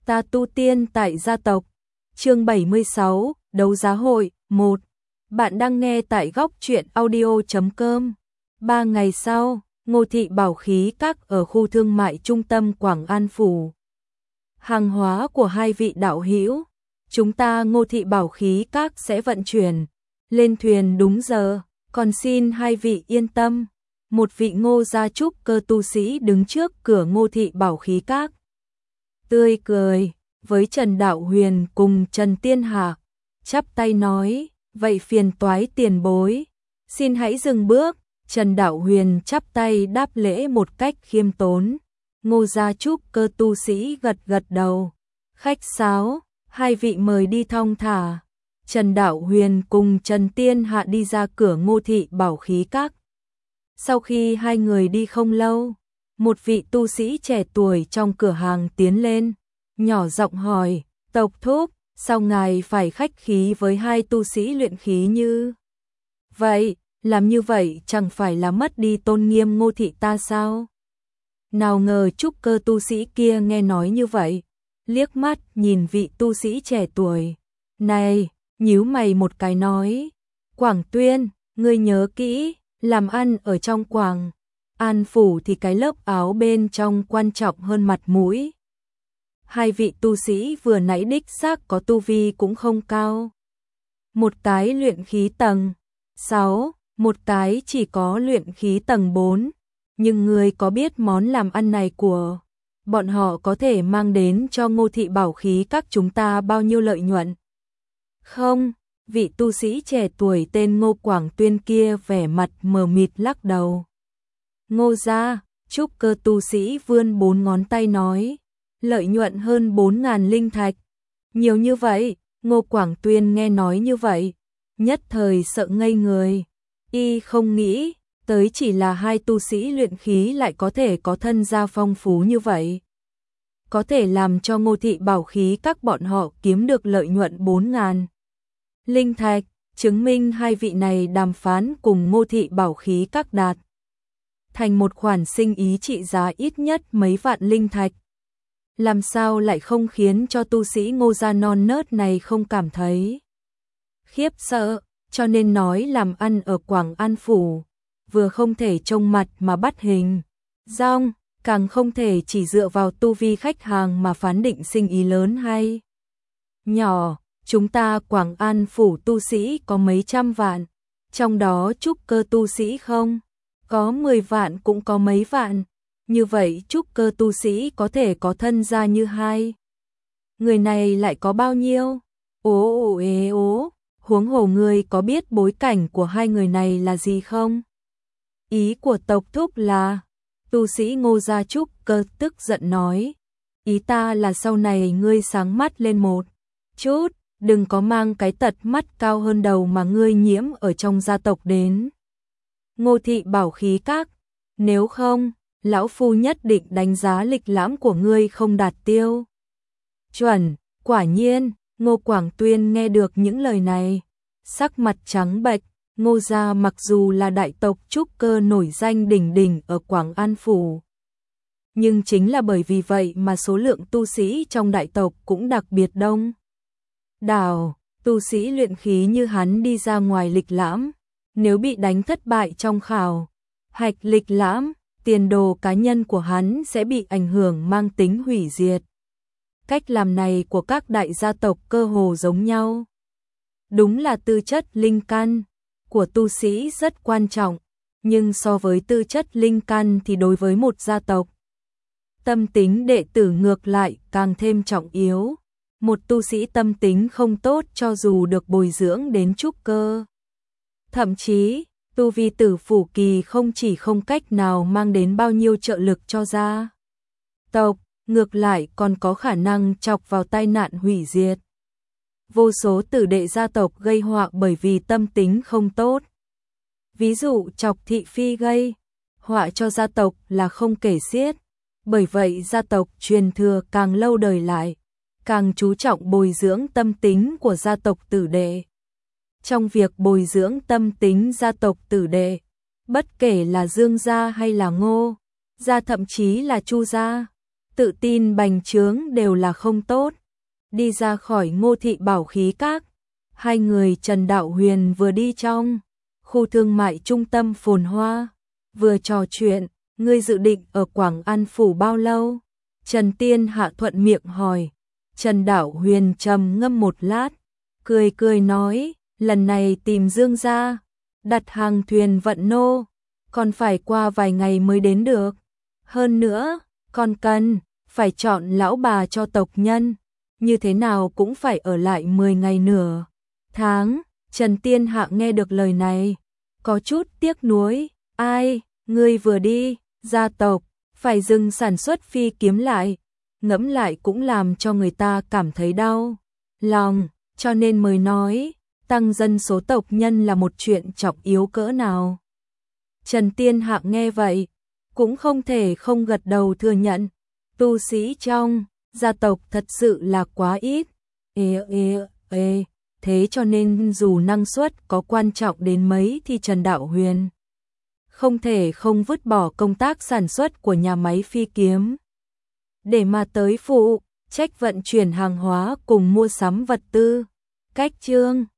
Ta tu tiên tại gia tộc. Chương 76, đấu giá hội 1. Bạn đang nghe tại góc truyện audio.com. 3 ngày sau, Ngô Thị Bảo Khí Các ở khu thương mại trung tâm Quảng An Phủ. Hàng hóa của hai vị đạo hữu, chúng ta Ngô Thị Bảo Khí Các sẽ vận chuyển lên thuyền đúng giờ, còn xin hai vị yên tâm. Một vị Ngô gia trúc cơ tu sĩ đứng trước cửa Ngô Thị Bảo Khí Các, tươi cười với Trần Đạo Huyền cùng Trần Tiên Hạc, chắp tay nói: "Vậy phiền toái tiền bối, xin hãy dừng bước." Trần Đạo Huyền chắp tay đáp lễ một cách khiêm tốn. Ngô gia trúc cơ tu sĩ gật gật đầu. "Khách sáo, hai vị mời đi thong thả." Trần Đạo Huyền cùng Trần Tiên Hạ đi ra cửa Ngô Thị Bảo Khí Các. Sau khi hai người đi không lâu, một vị tu sĩ trẻ tuổi trong cửa hàng tiến lên, nhỏ giọng hỏi: "Tộc thúc, sao ngài phải khách khí với hai tu sĩ luyện khí như vậy? Làm như vậy chẳng phải là mất đi tôn nghiêm Ngô thị ta sao?" Nào ngờ trúc cơ tu sĩ kia nghe nói như vậy, liếc mắt nhìn vị tu sĩ trẻ tuổi này, nhíu mày một cái nói: "Quảng Tuyên, ngươi nhớ kỹ, làm ăn ở trong Quảng An Phủ thì cái lớp áo bên trong quan trọng hơn mặt mũi." Hai vị tu sĩ vừa nãy đích xác có tu vi cũng không cao. Một cái luyện khí tầng 6, một cái chỉ có luyện khí tầng 4. Nhưng người có biết món làm ăn này của bọn họ có thể mang đến cho Ngô Thị Bảo Khí Các chúng ta bao nhiêu lợi nhuận? Không, vị tu sĩ trẻ tuổi tên Ngô Quảng Tuyên kia vẻ mặt mờ mịt lắc đầu. Ngô gia, trúc cơ tu sĩ vươn 4 ngón tay nói: "Lợi nhuận hơn 4.000 linh thạch." Nhiều như vậy. Ngô Quảng Tuyên nghe nói như vậy, nhất thời sợ ngây người. Y không nghĩ tới chỉ là hai tu sĩ luyện khí lại có thể có thân gia phong phú như vậy, có thể làm cho Ngô Thị Bảo Khí Các bọn họ kiếm được lợi nhuận 4.000 linh thạch, chứng minh hai vị này đàm phán cùng Ngô Thị Bảo Khí Các đạt thành một khoản sinh ý trị giá ít nhất mấy vạn linh thạch. Làm sao lại không khiến cho tu sĩ Ngô gia non nớt này không cảm thấy khiếp sợ, cho nên nói làm ăn ở Quảng An Phủ, vừa không thể trông mặt mà bắt hình dong, càng không thể chỉ dựa vào tu vi khách hàng mà phán định sinh ý lớn hay nhỏ. Chúng ta Quảng An Phủ tu sĩ có mấy trăm vạn, trong đó trúc cơ tu sĩ không có 10 vạn cũng có mấy vạn. Như vậy trúc cơ tu sĩ có thể có thân gia như hai người này lại có bao nhiêu? Ố ế ố, huống hồ ngươi có biết bối cảnh của hai người này là gì không?" Ý của tộc thúc là? Tu sĩ Ngô gia trúc cơ tức giận nói: "Ý ta là sau này ngươi sáng mắt lên một chút, đừng có mang cái tật mắt cao hơn đầu mà ngươi nhiễm ở trong gia tộc đến Ngô Thị Bảo Khí Các, nếu không lão phu nhất định đánh giá lịch lãm của ngươi không đạt tiêu chuẩn." Quả nhiên, Ngô Quảng Tuyên nghe được những lời này, sắc mặt trắng bệch. Ngô gia mặc dù là đại tộc trúc cơ nổi danh đỉnh đỉnh ở Quảng An Phủ, nhưng chính là bởi vì vậy mà số lượng tu sĩ trong đại tộc cũng đặc biệt đông đảo. Tu sĩ luyện khí như hắn đi ra ngoài lịch lãm, nếu bị đánh thất bại trong khảo hạch lịch lãm, tiền đồ cá nhân của hắn sẽ bị ảnh hưởng mang tính hủy diệt. Cách làm này của các đại gia tộc cơ hồ giống nhau. Đúng là tư chất linh căn của tu sĩ rất quan trọng, nhưng so với tư chất linh căn thì đối với một gia tộc, tâm tính đệ tử ngược lại càng thêm trọng yếu. Một tu sĩ tâm tính không tốt cho dù được bồi dưỡng đến trúc cơ, thậm chí tu vi tử phủ kỳ không chỉ không cách nào mang đến bao nhiêu trợ lực cho gia tộc, ngược lại còn có khả năng chọc vào tai nạn hủy diệt. Vô số tử đệ gia tộc gây họa bởi vì tâm tính không tốt. Ví dụ chọc thị phi gây họa cho gia tộc là không kể xiết. Bởi vậy gia tộc truyền thừa càng lâu đời lại, càng chú trọng bồi dưỡng tâm tính của gia tộc tử đệ. Trong việc bồi dưỡng tâm tính gia tộc tử đệ, bất kể là Dương gia hay là Ngô gia thậm chí là Chu gia, tự tin bành trướng đều là không tốt. Đi ra khỏi Ngô Thị Bảo Khí Các, hai người Trần Đạo Huyền vừa đi trong khu thương mại trung tâm phồn hoa, vừa trò chuyện, ngươi dự định ở Quảng An Phủ bao lâu? Trần Tiên Hạ thuận miệng hỏi. Trần Đạo Huyền trầm ngâm một lát, cười cười nói, lần này tìm Dương gia, đặt hàng thuyền vận nô, còn phải qua vài ngày mới đến được. Hơn nữa, còn cần phải chọn lão bà cho tộc nhân, như thế nào cũng phải ở lại 10 ngày nửa tháng. Trần Tiên Hạ nghe được lời này, có chút tiếc nuối, ai, ngươi vừa đi, gia tộc phải dừng sản xuất phi kiếm lại, ngẫm lại cũng làm cho người ta cảm thấy đau lòng, cho nên mới nói, tăng dân số tộc nhân là một chuyện trọng yếu cỡ nào. Trần Tiên Hạ nghe vậy, cũng không thể không gật đầu thừa nhận, tu sĩ trong gia tộc thật sự là quá ít. Thế cho nên dù năng suất có quan trọng đến mấy thì Trần Đạo Huyền không thể không vứt bỏ công tác sản xuất của nhà máy phi kiếm, để mà tới phụ trách vận chuyển hàng hóa cùng mua sắm vật tư. Cách chương